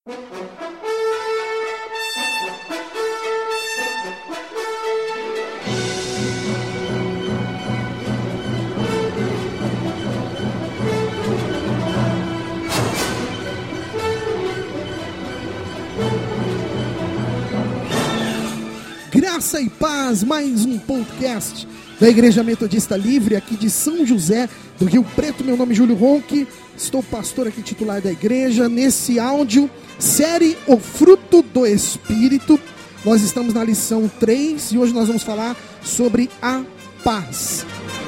Graça e paz, mais um podcast da Igreja Metodista Livre, aqui de São José do Rio Preto. Meu nome é Júlio Ronque, estou pastor aqui titular da igreja. Nesse áudio, série O Fruto do Espírito, nós estamos na lição 3 e hoje nós vamos falar sobre a paz.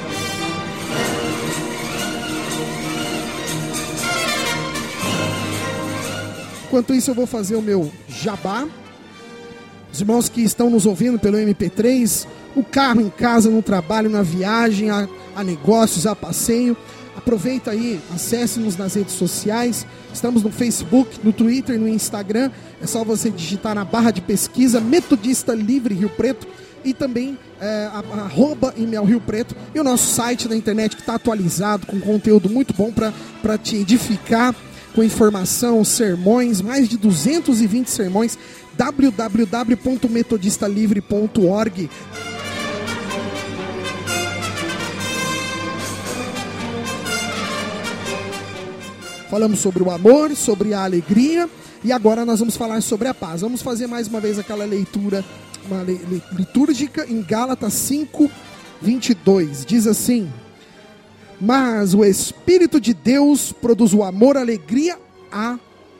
Enquanto isso eu vou fazer o meu jabá. Os irmãos que estão nos ouvindo pelo MP3, o carro, em casa, no trabalho, na viagem, a negócios, a passeio, aproveita aí, acesse-nos nas redes sociais. Estamos no Facebook, no Twitter, no Instagram. É só você digitar na barra de pesquisa Metodista Livre Rio Preto e também @Emael Rio Preto, e o nosso site da internet que está atualizado com conteúdo muito bom para te edificar, com informação, sermões, mais de 220 sermões, www.metodistalivre.org. Falamos sobre o amor, sobre a alegria, e agora nós vamos falar sobre a paz. Vamos fazer mais uma vez aquela leitura litúrgica em Gálatas 5:22. Diz assim: mas o Espírito de Deus produz o amor, a alegria, a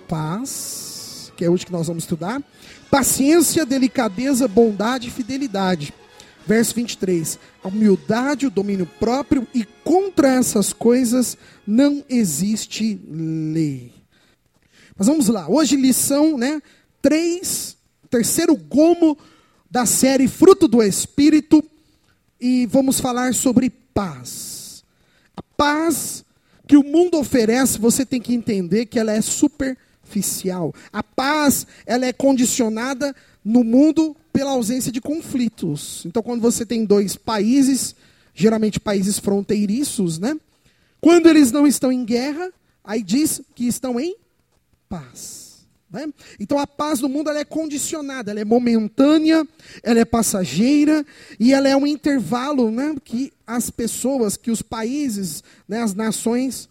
paz, que é hoje que nós vamos estudar, paciência, delicadeza, bondade e fidelidade. Verso 23, a humildade, o domínio próprio, e contra essas coisas não existe lei. Mas vamos lá, hoje lição 3, terceiro gomo da série Fruto do Espírito, e vamos falar sobre paz. A paz que o mundo oferece, você tem que entender que ela é superficial. A paz, ela é condicionada no mundo pela ausência de conflitos. Então, quando você tem dois países, geralmente países fronteiriços, quando eles não estão em guerra, aí diz que estão em paz. Então, a paz no mundo ela é condicionada, ela é momentânea, ela é passageira, e ela é um intervalo que as pessoas, que os países, as nações,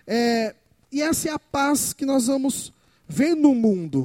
e essa é a paz que nós vamos ver no mundo.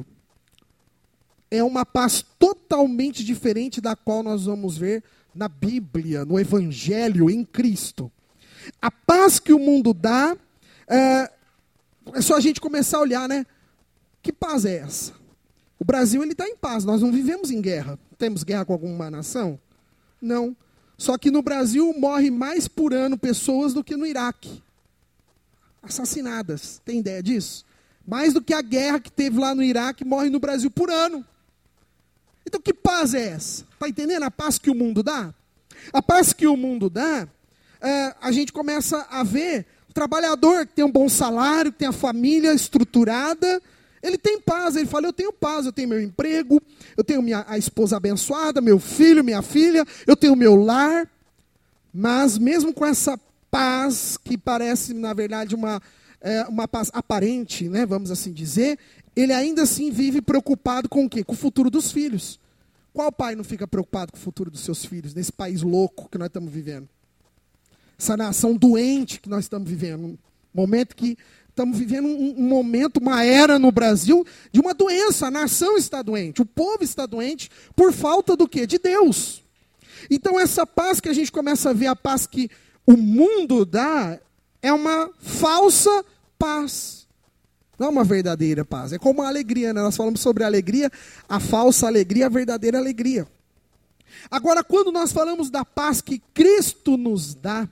É uma paz totalmente diferente da qual nós vamos ver na Bíblia, no Evangelho, em Cristo. A paz que o mundo dá, é só a gente começar a olhar, que paz é essa? O Brasil está em paz, nós não vivemos em guerra. Temos guerra com alguma nação? Não. Só que no Brasil morre mais por ano pessoas do que no Iraque. Assassinadas, tem ideia disso? Mais do que a guerra que teve lá no Iraque, morre no Brasil por ano. Então que paz é essa? Está entendendo a paz que o mundo dá? A paz que o mundo dá, a gente começa a ver o trabalhador que tem um bom salário, que tem a família estruturada, ele tem paz, ele fala, eu tenho paz, eu tenho meu emprego, eu tenho a esposa abençoada, meu filho, minha filha, eu tenho meu lar. Mas mesmo com essa paz, que parece, na verdade, uma paz aparente, vamos assim dizer, ele ainda assim vive preocupado com o quê? Com o futuro dos filhos. Qual pai não fica preocupado com o futuro dos seus filhos, nesse país louco que nós estamos vivendo? Essa nação doente que nós estamos vivendo, um momento que estamos vivendo um momento, uma era no Brasil de uma doença. A nação está doente, o povo está doente por falta do quê? De Deus. Então essa paz que a gente começa a ver, a paz que o mundo dá, é uma falsa paz. Não é uma verdadeira paz. É como a alegria, Nós falamos sobre a alegria, a falsa alegria, a verdadeira alegria. Agora, quando nós falamos da paz que Cristo nos dá,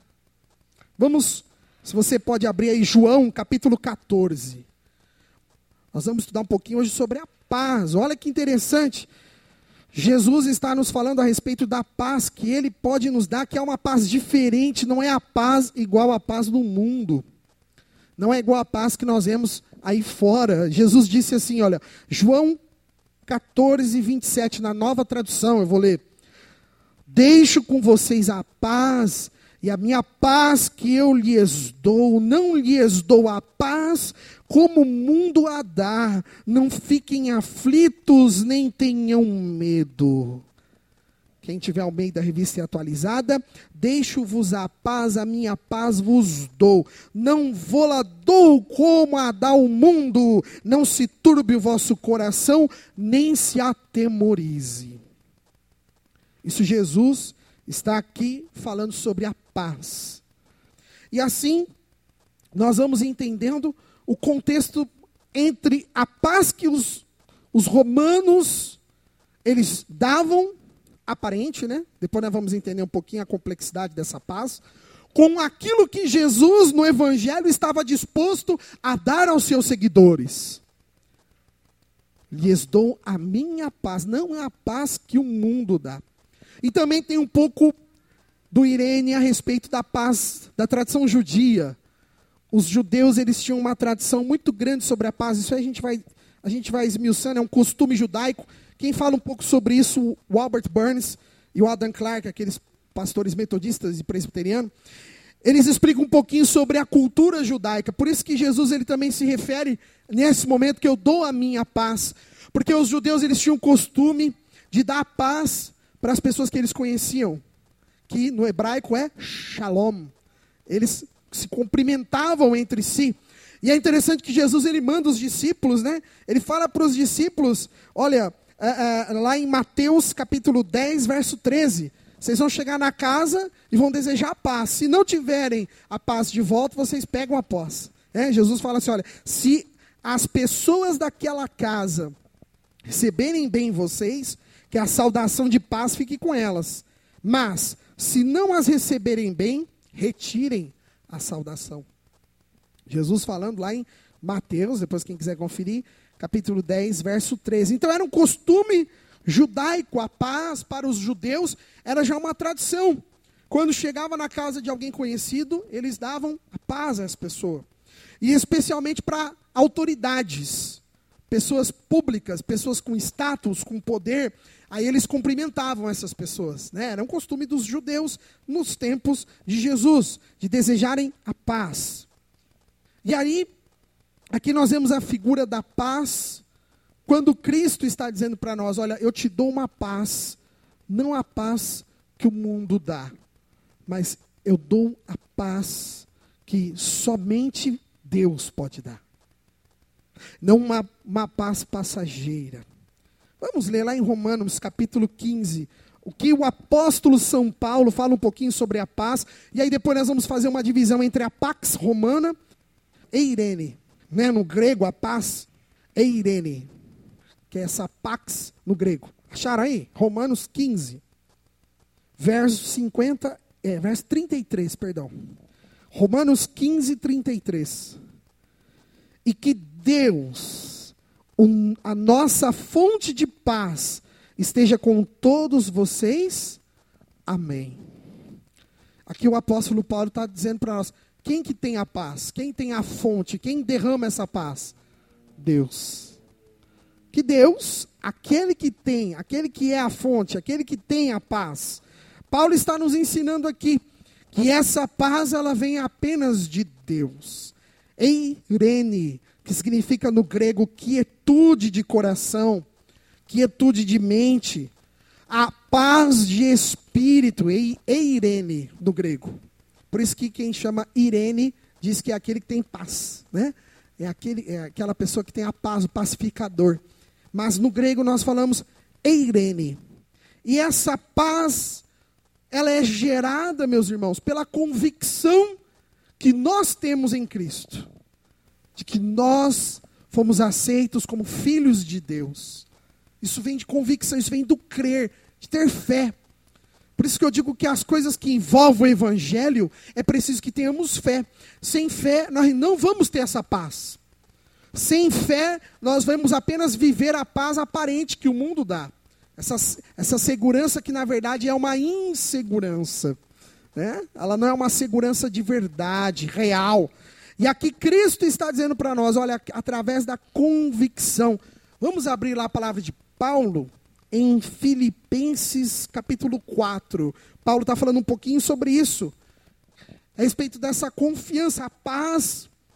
se você pode abrir aí João, capítulo 14. Nós vamos estudar um pouquinho hoje sobre a paz. Olha que interessante. Jesus está nos falando a respeito da paz que Ele pode nos dar, que é uma paz diferente, não é a paz igual à paz do mundo. Não é igual à paz que nós vemos aí fora. Jesus disse assim, olha, João 14:27, na Nova Tradução, eu vou ler. Deixo com vocês a paz, e a minha paz que eu lhes dou, não lhes dou a paz como o mundo a dá. Não fiquem aflitos, nem tenham medo. Quem tiver ao meio da revista e atualizada, deixo-vos a paz, a minha paz vos dou. Não vou-la dou como a dá o mundo. Não se turbe o vosso coração, nem se atemorize. Isso Jesus está aqui falando sobre a paz. E assim, nós vamos entendendo o contexto entre a paz que os romanos, eles davam, aparente, né? Depois nós vamos entender um pouquinho a complexidade dessa paz, com aquilo que Jesus no Evangelho estava disposto a dar aos seus seguidores. Lhes dou a minha paz, não é a paz que o mundo dá. E também tem um pouco do Irene a respeito da paz, da tradição judia. Os judeus, eles tinham uma tradição muito grande sobre a paz. Isso aí a gente vai esmiuçando, é um costume judaico. Quem fala um pouco sobre isso, o Albert Burns e o Adam Clark, aqueles pastores metodistas e presbiterianos, eles explicam um pouquinho sobre a cultura judaica. Por isso que Jesus ele também se refere nesse momento que eu dou a minha paz. Porque os judeus eles tinham o costume de dar paz para as pessoas que eles conheciam, que no hebraico é shalom. Eles se cumprimentavam entre si. E é interessante que Jesus ele manda os discípulos, né? Ele fala para os discípulos, olha, lá em Mateus capítulo 10, verso 13, vocês vão chegar na casa e vão desejar a paz. Se não tiverem a paz de volta, vocês pegam a paz. Jesus fala assim, olha, se as pessoas daquela casa receberem bem vocês, que a saudação de paz fique com elas. Mas, se não as receberem bem, retirem a saudação. Jesus falando lá em Mateus, depois quem quiser conferir, capítulo 10, verso 13. Então era um costume judaico, a paz para os judeus era já uma tradição. Quando chegava na casa de alguém conhecido, eles davam a paz às pessoas. E especialmente para autoridades, pessoas públicas, pessoas com status, com poder, aí eles cumprimentavam essas pessoas, né? Era um costume dos judeus nos tempos de Jesus, de desejarem a paz. E aí, aqui nós vemos a figura da paz, quando Cristo está dizendo para nós, olha, eu te dou uma paz, não a paz que o mundo dá, mas eu dou a paz que somente Deus pode dar. Não uma paz passageira. Vamos ler lá em Romanos capítulo 15, o que o apóstolo São Paulo fala um pouquinho sobre a paz, e aí depois nós vamos fazer uma divisão entre a pax romana e Irene, né? No grego a paz é Irene, que é essa pax no grego. Acharam aí? Romanos 15, verso 33, perdão. Romanos 15, 33. E que Deus, a nossa fonte de paz, esteja com todos vocês. Amém. Aqui o apóstolo Paulo está dizendo para nós, quem que tem a paz? Quem tem a fonte? Quem derrama essa paz? Deus. Que Deus, aquele que é a fonte, aquele que tem a paz. Paulo está nos ensinando aqui que essa paz ela vem apenas de Deus. Eirene, que significa no grego quietude de coração, quietude de mente, a paz de espírito, eirene no grego. Por isso que quem chama Irene diz que é aquele que tem paz, né? É aquela pessoa que tem a paz, o pacificador. Mas no grego nós falamos eirene. E essa paz, ela é gerada, meus irmãos, pela convicção que nós temos em Cristo. De que nós fomos aceitos como filhos de Deus. Isso vem de convicção, isso vem do crer, de ter fé. Por isso que eu digo que as coisas que envolvem o Evangelho, é preciso que tenhamos fé. Sem fé, nós não vamos ter essa paz. Sem fé, nós vamos apenas viver a paz aparente que o mundo dá. Essa segurança que, na verdade, é uma insegurança. Né? Ela não é uma segurança de verdade, real. E aqui Cristo está dizendo para nós, olha, através da convicção. Vamos abrir lá a palavra de Paulo em Filipenses capítulo 4. Paulo está falando um pouquinho sobre isso. A respeito dessa confiança, a paz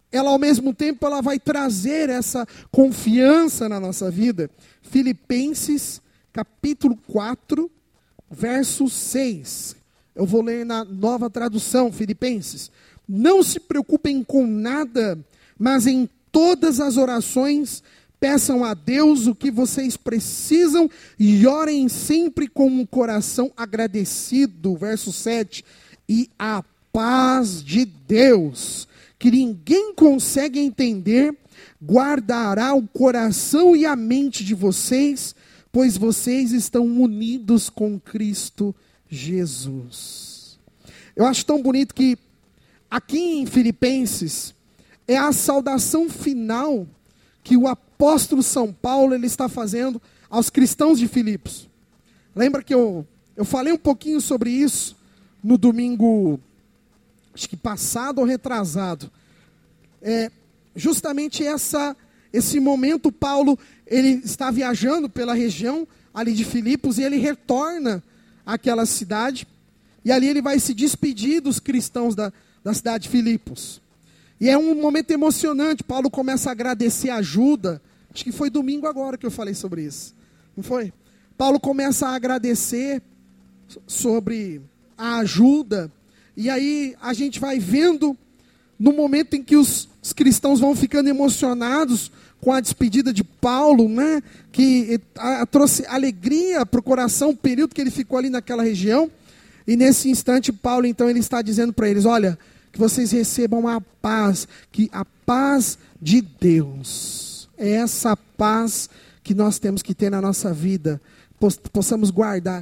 ela ao mesmo tempo ela vai trazer essa confiança na nossa vida. Filipenses capítulo 4, verso 6. Eu vou ler na Nova Tradução, Filipenses. Não se preocupem com nada, mas em todas as orações peçam a Deus o que vocês precisam e orem sempre com um coração agradecido. Verso 7. E a paz de Deus, que ninguém consegue entender, guardará o coração e a mente de vocês, pois vocês estão unidos com Cristo Jesus. Eu acho tão bonito que aqui em Filipenses é a saudação final que o apóstolo São Paulo ele está fazendo aos cristãos de Filipos. Lembra que eu falei um pouquinho sobre isso no domingo, acho que passado ou retrasado. Justamente esse momento, Paulo ele está viajando pela região ali de Filipos e ele retorna àquela cidade. E ali ele vai se despedir dos cristãos da cidade de Filipos. E é um momento emocionante. Paulo começa a agradecer a ajuda. Acho que foi domingo agora que eu falei sobre isso. Não foi? Paulo começa a agradecer sobre a ajuda. E aí a gente vai vendo no momento em que os cristãos vão ficando emocionados com a despedida de Paulo, né? Que trouxe alegria para o coração o período que ele ficou ali naquela região. E nesse instante Paulo então ele está dizendo para eles, olha, que vocês recebam a paz, que a paz de Deus, é essa paz que nós temos que ter na nossa vida, possamos guardar.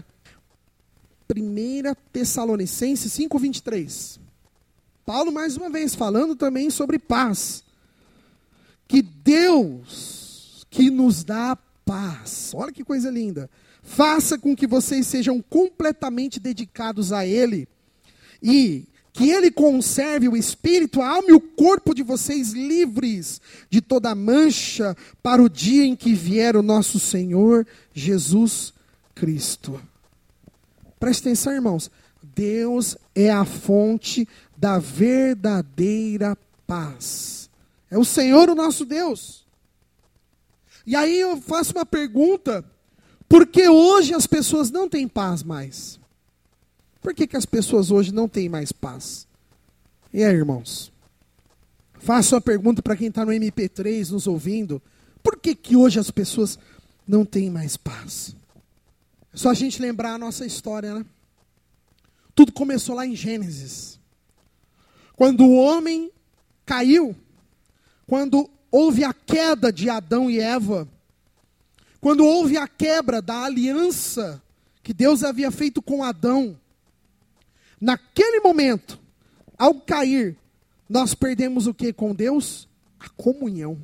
1 Tessalonicenses 5:23. Paulo mais uma vez falando também sobre paz. Que Deus que nos dá paz, olha que coisa linda, faça com que vocês sejam completamente dedicados a Ele e que Ele conserve o espírito, a alma e o corpo de vocês livres de toda mancha para o dia em que vier o nosso Senhor Jesus Cristo. Preste atenção, irmãos. Deus é a fonte da verdadeira paz. É o Senhor o nosso Deus. E aí eu faço uma pergunta. Por que hoje as pessoas não têm paz mais? Por que as pessoas hoje não têm mais paz? E aí, irmãos? Faço uma pergunta para quem está no MP3 nos ouvindo. Por que hoje as pessoas não têm mais paz? É só a gente lembrar a nossa história, né? Tudo começou lá em Gênesis. Quando o homem caiu, quando houve a queda de Adão e Eva, quando houve a quebra da aliança que Deus havia feito com Adão, naquele momento, ao cair, nós perdemos o que com Deus? A comunhão.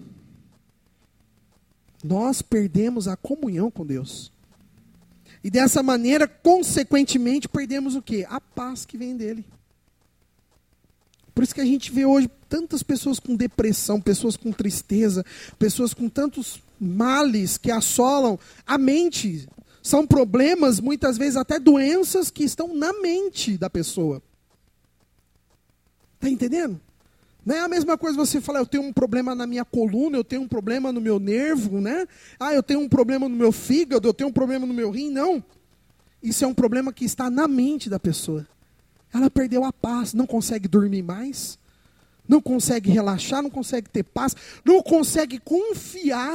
Nós perdemos a comunhão com Deus. E dessa maneira, consequentemente, perdemos o que? A paz que vem dele. Por isso que a gente vê hoje tantas pessoas com depressão, pessoas com tristeza, pessoas com tantos males que assolam a mente. São problemas, muitas vezes até doenças que estão na mente da pessoa. Está entendendo? Não é a mesma coisa você falar, eu tenho um problema na minha coluna, eu tenho um problema no meu nervo, né? Eu tenho um problema no meu fígado, eu tenho um problema no meu rim. Não. Isso é um problema que está na mente da pessoa. Ela perdeu a paz, não consegue dormir mais, não consegue relaxar, não consegue ter paz, não consegue confiar.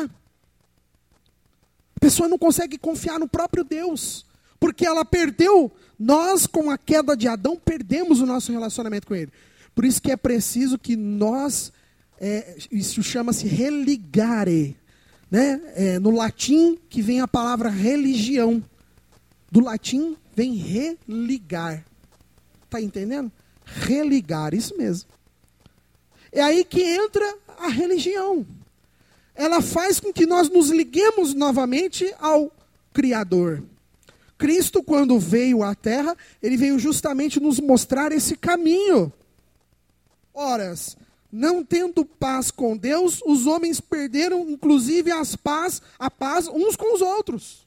A pessoa não consegue confiar no próprio Deus, porque ela perdeu. Nós, com a queda de Adão, perdemos o nosso relacionamento com Ele. Por isso que é preciso que nós, isso chama-se religare, né? No latim que vem a palavra religião. Do latim vem religar. Está entendendo? Religar, isso mesmo. É aí que entra a religião. Ela faz com que nós nos liguemos novamente ao Criador. Cristo, quando veio à Terra, Ele veio justamente nos mostrar esse caminho. Ora, não tendo paz com Deus, os homens perderam, inclusive, a paz uns com os outros.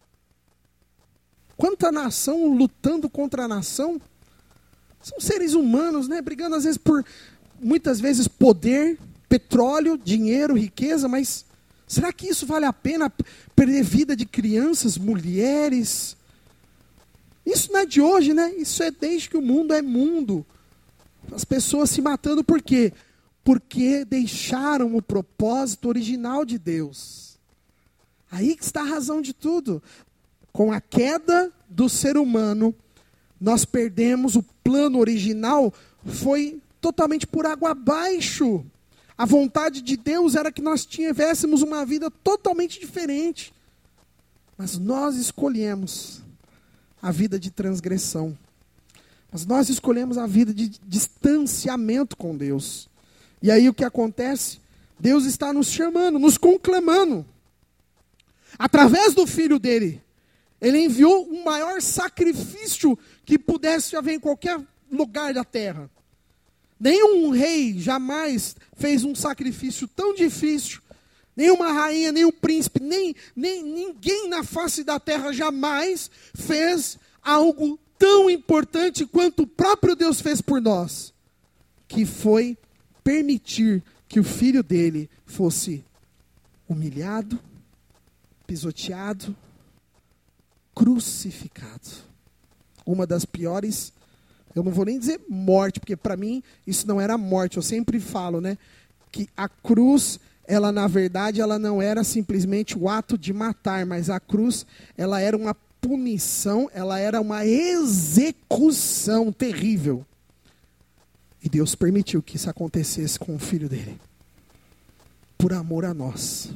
Quanta nação lutando contra a nação. São seres humanos, né? Brigando, às vezes, muitas vezes, poder, petróleo, dinheiro, riqueza, mas será que isso vale a pena? Perder vida de crianças, mulheres? Isso não é de hoje, né? Isso é desde que o mundo é mundo. As pessoas se matando por quê? Porque deixaram o propósito original de Deus. Aí que está a razão de tudo. Com a queda do ser humano, nós perdemos o plano original, foi totalmente por água abaixo. A vontade de Deus era que nós tivéssemos uma vida totalmente diferente. Mas nós escolhemos a vida de transgressão. Mas nós escolhemos a vida de distanciamento com Deus. E aí o que acontece? Deus está nos chamando, nos conclamando. Através do Filho dele, ele enviou o maior sacrifício que pudesse haver em qualquer lugar da terra. Nenhum rei jamais fez um sacrifício tão difícil. Nenhuma rainha, nenhum príncipe, nem ninguém na face da terra jamais fez algo tão importante quanto o próprio Deus fez por nós. Que foi permitir que o Filho dele fosse humilhado, pisoteado, crucificado. Uma das piores, eu não vou nem dizer morte, porque para mim isso não era morte. Eu sempre falo, né, que a cruz, ela na verdade, ela não era simplesmente o ato de matar, mas a cruz, ela era uma punição, ela era uma execução terrível. E Deus permitiu que isso acontecesse com o Filho dele. Por amor a nós.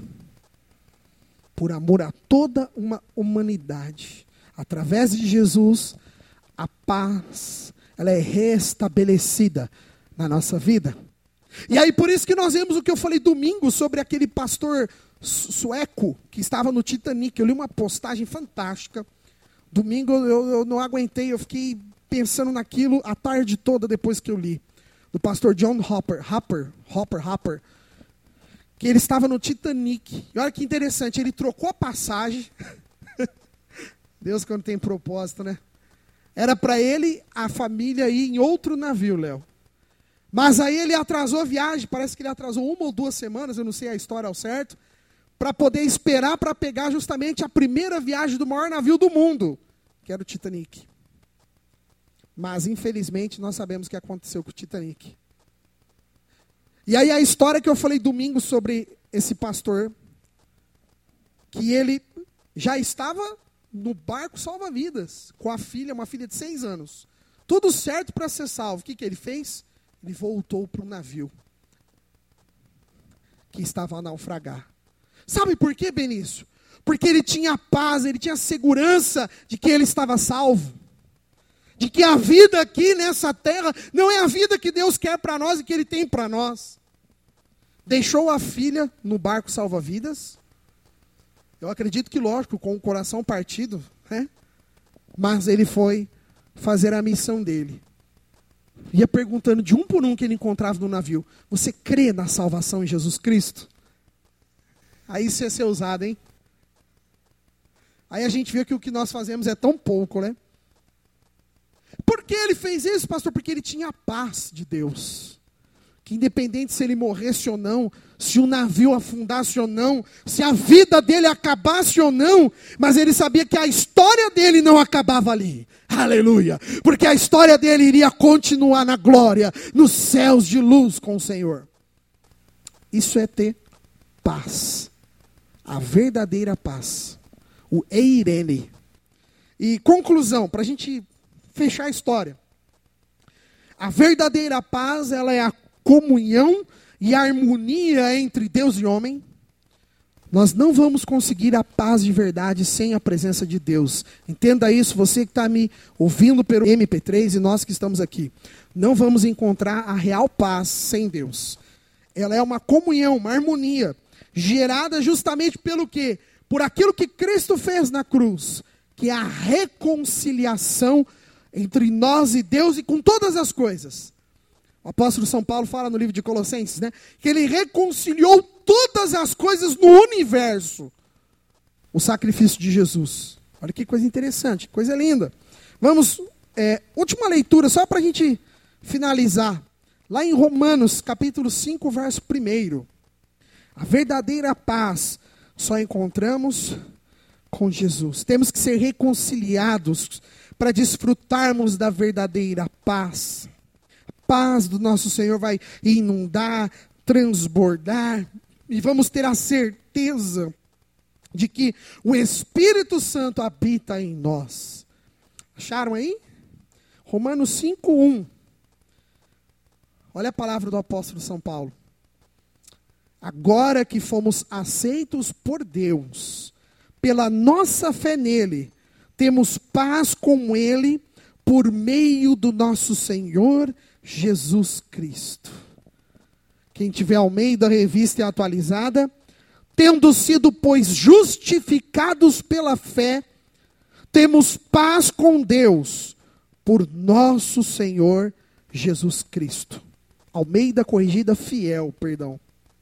Por amor a toda uma humanidade. Através de Jesus, a paz, ela é restabelecida na nossa vida. E aí por isso que nós vemos o que eu falei domingo sobre aquele pastor sueco que estava no Titanic. Eu li uma postagem fantástica. Domingo eu não aguentei, eu fiquei pensando naquilo a tarde toda depois que eu li. Do pastor John Hopper, que ele estava no Titanic. E olha que interessante, ele trocou a passagem. Deus quando tem propósito, né? Era para ele, a família, ir em outro navio, Léo. Mas aí ele atrasou a viagem, parece que ele atrasou 1 ou 2 semanas, eu não sei a história ao certo, para poder esperar para pegar justamente a primeira viagem do maior navio do mundo, que era o Titanic. Mas, infelizmente, nós sabemos o que aconteceu com o Titanic. E aí a história que eu falei domingo sobre esse pastor, que ele já estava no barco salva-vidas, com a filha, uma filha de 6 anos. Tudo certo para ser salvo. O que ele fez? Ele voltou para o navio que estava a naufragar. Sabe por quê, Benício? Porque ele tinha paz, ele tinha segurança de que ele estava salvo. De que a vida aqui nessa terra não é a vida que Deus quer para nós e que Ele tem para nós. Deixou a filha no barco salva-vidas. Eu acredito que, lógico, com o coração partido, né? Mas ele foi fazer a missão dele. Ia perguntando de um por um que ele encontrava no navio: você crê na salvação em Jesus Cristo? Aí isso ia ser usado, hein? Aí a gente vê que o que nós fazemos é tão pouco, né? Por que ele fez isso, pastor? Porque ele tinha a paz de Deus. Que independente se ele morresse ou não, se o navio afundasse ou não, se a vida dele acabasse ou não, mas ele sabia que a história dele não acabava ali. Aleluia! Porque a história dele iria continuar na glória, nos céus de luz com o Senhor. Isso é ter paz. A verdadeira paz. O eirene. E conclusão, para a gente fechar a história. A verdadeira paz, ela é a comunhão e a harmonia entre Deus e homem. Nós não vamos conseguir a paz de verdade sem a presença de Deus. Entenda isso, você que está me ouvindo pelo MP3 e nós que estamos aqui. Não vamos encontrar a real paz sem Deus. Ela é uma comunhão, uma harmonia, gerada justamente pelo quê? Por aquilo que Cristo fez na cruz, que é a reconciliação entre nós e Deus e com todas as coisas. O apóstolo São Paulo fala no livro de Colossenses, né? Que ele reconciliou todas as coisas no universo. O sacrifício de Jesus. Olha que coisa interessante, que coisa linda. Vamos, última leitura, só para a gente finalizar. Lá em Romanos, capítulo 5, verso 1. A verdadeira paz só encontramos com Jesus. Temos que ser reconciliados para desfrutarmos da verdadeira paz. A paz do nosso Senhor vai inundar, transbordar, e vamos ter a certeza de que o Espírito Santo habita em nós. Acharam aí? Romanos 5:1. Olha a palavra do apóstolo São Paulo. Agora que fomos aceitos por Deus, pela nossa fé nele, temos paz com ele por meio do nosso Senhor Jesus Cristo. Quem tiver Almeida, Revista e Atualizada, tendo sido, pois, justificados pela fé, temos paz com Deus por nosso Senhor Jesus Cristo. Almeida Corrigida Fiel, perdão.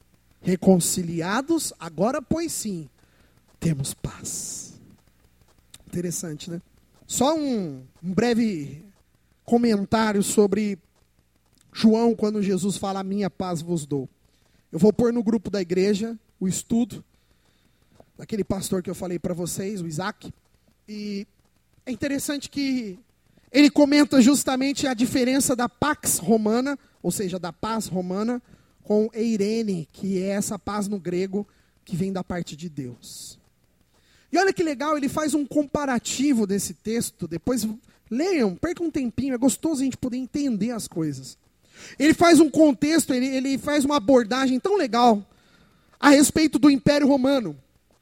Reconciliados, agora pois sim, temos paz. Interessante, né? Só um breve comentário sobre João, quando Jesus fala, a minha paz vos dou. Eu vou pôr no grupo da igreja o estudo daquele pastor que eu falei para vocês, o Isaac. E é interessante que ele comenta justamente a diferença da pax romana, ou seja, da paz romana, com eirene, que é essa paz no grego que vem da parte de Deus. E olha que legal, ele faz um comparativo desse texto, depois leiam, percam um tempinho, é gostoso a gente poder entender as coisas. Ele faz um contexto, ele faz uma abordagem tão legal a respeito do Império Romano.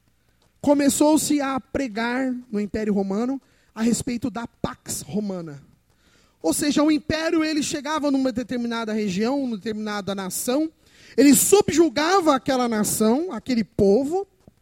Começou-se a pregar no Império Romano a respeito da Pax Romana. Ou seja, o Império ele chegava numa determinada região, numa determinada nação, ele subjugava aquela nação, aquele povo,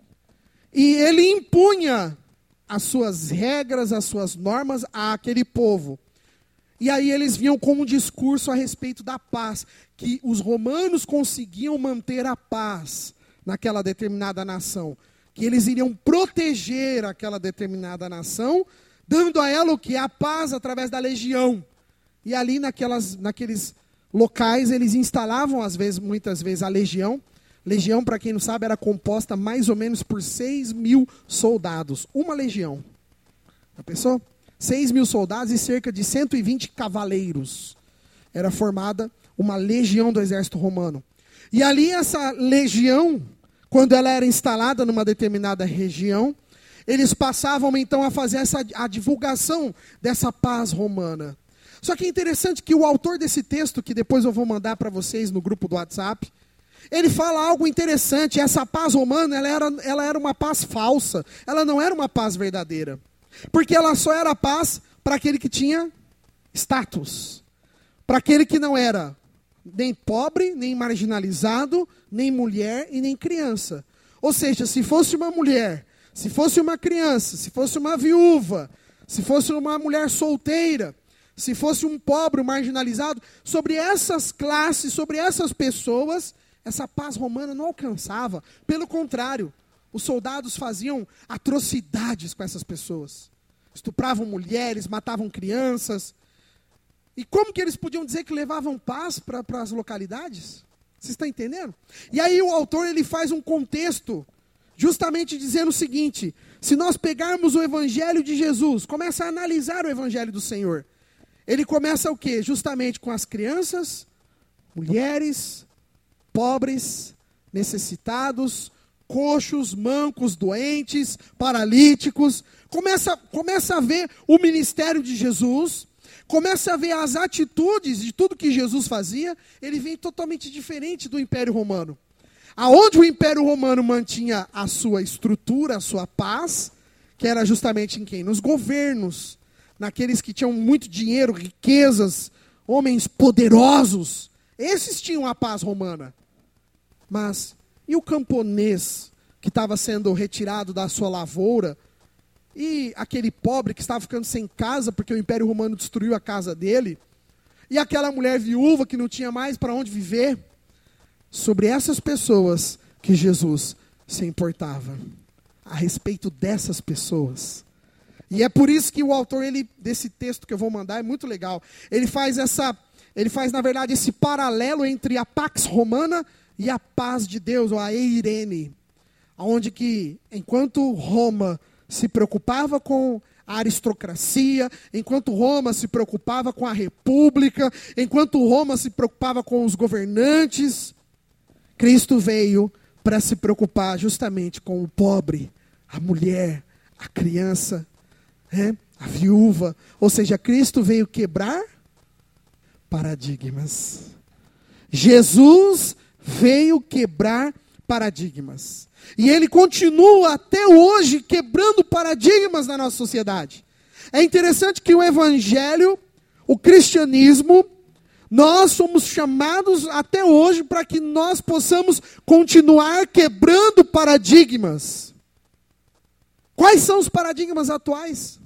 e ele impunha as suas regras, as suas normas àquele povo. E aí eles vinham com um discurso a respeito da paz, que os romanos conseguiam manter a paz naquela determinada nação, que eles iriam proteger aquela determinada nação, dando a ela o que? A paz através da legião. E ali naqueles locais eles instalavam muitas vezes a legião. Legião, para quem não sabe, era composta mais ou menos por 6.000 soldados. Uma legião. Já pensou? 6.000 soldados e cerca de 120 cavaleiros. Era formada uma legião do exército romano. E ali essa legião, quando ela era instalada numa determinada região, eles passavam então a fazer a divulgação dessa paz romana. Só que é interessante que o autor desse texto, que depois eu vou mandar para vocês no grupo do WhatsApp, ele fala algo interessante. Essa paz romana, ela era uma paz falsa. Ela não era uma paz verdadeira. Porque ela só era paz para aquele que tinha status. Para aquele que não era nem pobre, nem marginalizado, nem mulher e nem criança. Ou seja, se fosse uma mulher, se fosse uma criança, se fosse uma viúva, se fosse uma mulher solteira, se fosse um pobre, um marginalizado, sobre essas classes, sobre essas pessoas, essa paz romana não alcançava. Pelo contrário, os soldados faziam atrocidades com essas pessoas. Estupravam mulheres, matavam crianças. E como que eles podiam dizer que levavam paz para as localidades? Vocês estão entendendo? E aí o autor ele faz um contexto, justamente dizendo o seguinte: se nós pegarmos o Evangelho de Jesus, começa a analisar o Evangelho do Senhor. Ele começa o quê? Justamente com as crianças, mulheres, pobres, necessitados, coxos, mancos, doentes, paralíticos. Começa a ver o ministério de Jesus, começa a ver as atitudes de tudo que Jesus fazia. Ele vem totalmente diferente do Império Romano. Aonde o Império Romano mantinha a sua estrutura, a sua paz, que era justamente em quem? Nos governos, naqueles que tinham muito dinheiro, riquezas, homens poderosos. Esses tinham a paz romana. Mas, e o camponês que estava sendo retirado da sua lavoura? E aquele pobre que estava ficando sem casa porque o Império Romano destruiu a casa dele? E aquela mulher viúva que não tinha mais para onde viver? Sobre essas pessoas que Jesus se importava. A respeito dessas pessoas E é por isso que o autor desse texto que eu vou mandar é muito legal. Ele faz, na verdade, esse paralelo entre a Pax Romana e a paz de Deus, ou a Eirene. Onde que, enquanto Roma se preocupava com a aristocracia, enquanto Roma se preocupava com a república, enquanto Roma se preocupava com os governantes, Cristo veio para se preocupar justamente com o pobre, a mulher, a criança, a viúva. Ou seja, Cristo veio quebrar paradigmas. Jesus veio quebrar paradigmas. E ele continua até hoje quebrando paradigmas na nossa sociedade. É interessante que o evangelho, o cristianismo, nós somos chamados até hoje para que nós possamos continuar quebrando paradigmas. Quais são os paradigmas atuais?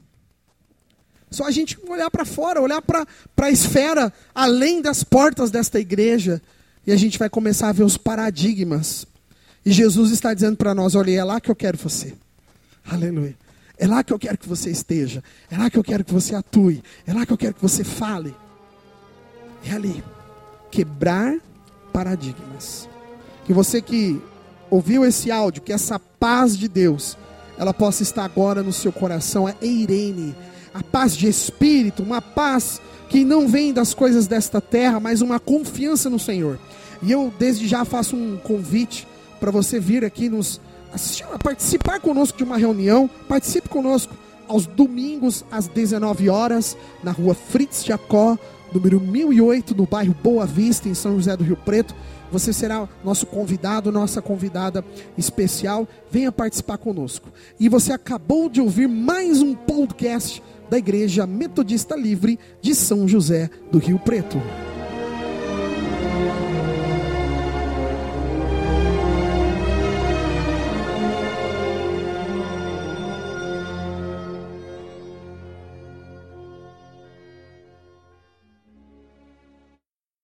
Só a gente olhar para fora, olhar para a esfera além das portas desta igreja, e a gente vai começar a ver os paradigmas. E Jesus está dizendo para nós, olha, é lá que eu quero você. Aleluia. É lá que eu quero que você esteja. É lá que eu quero que você atue. É lá que eu quero que você fale. É ali. Quebrar paradigmas. Que você que ouviu esse áudio, que essa paz de Deus, ela possa estar agora no seu coração. A Eirene. A paz de espírito. Uma paz que não vem das coisas desta terra, mas uma confiança no Senhor. E eu desde já faço um convite para você vir aqui nos assistir, participar conosco de uma reunião. Participe conosco aos domingos às 19 horas na rua Fritz Jacó, número 1008, no bairro Boa Vista, em São José do Rio Preto. Você será nosso convidado, nossa convidada especial. Venha participar conosco. E você acabou de ouvir mais um podcast da Igreja Metodista Livre de São José do Rio Preto.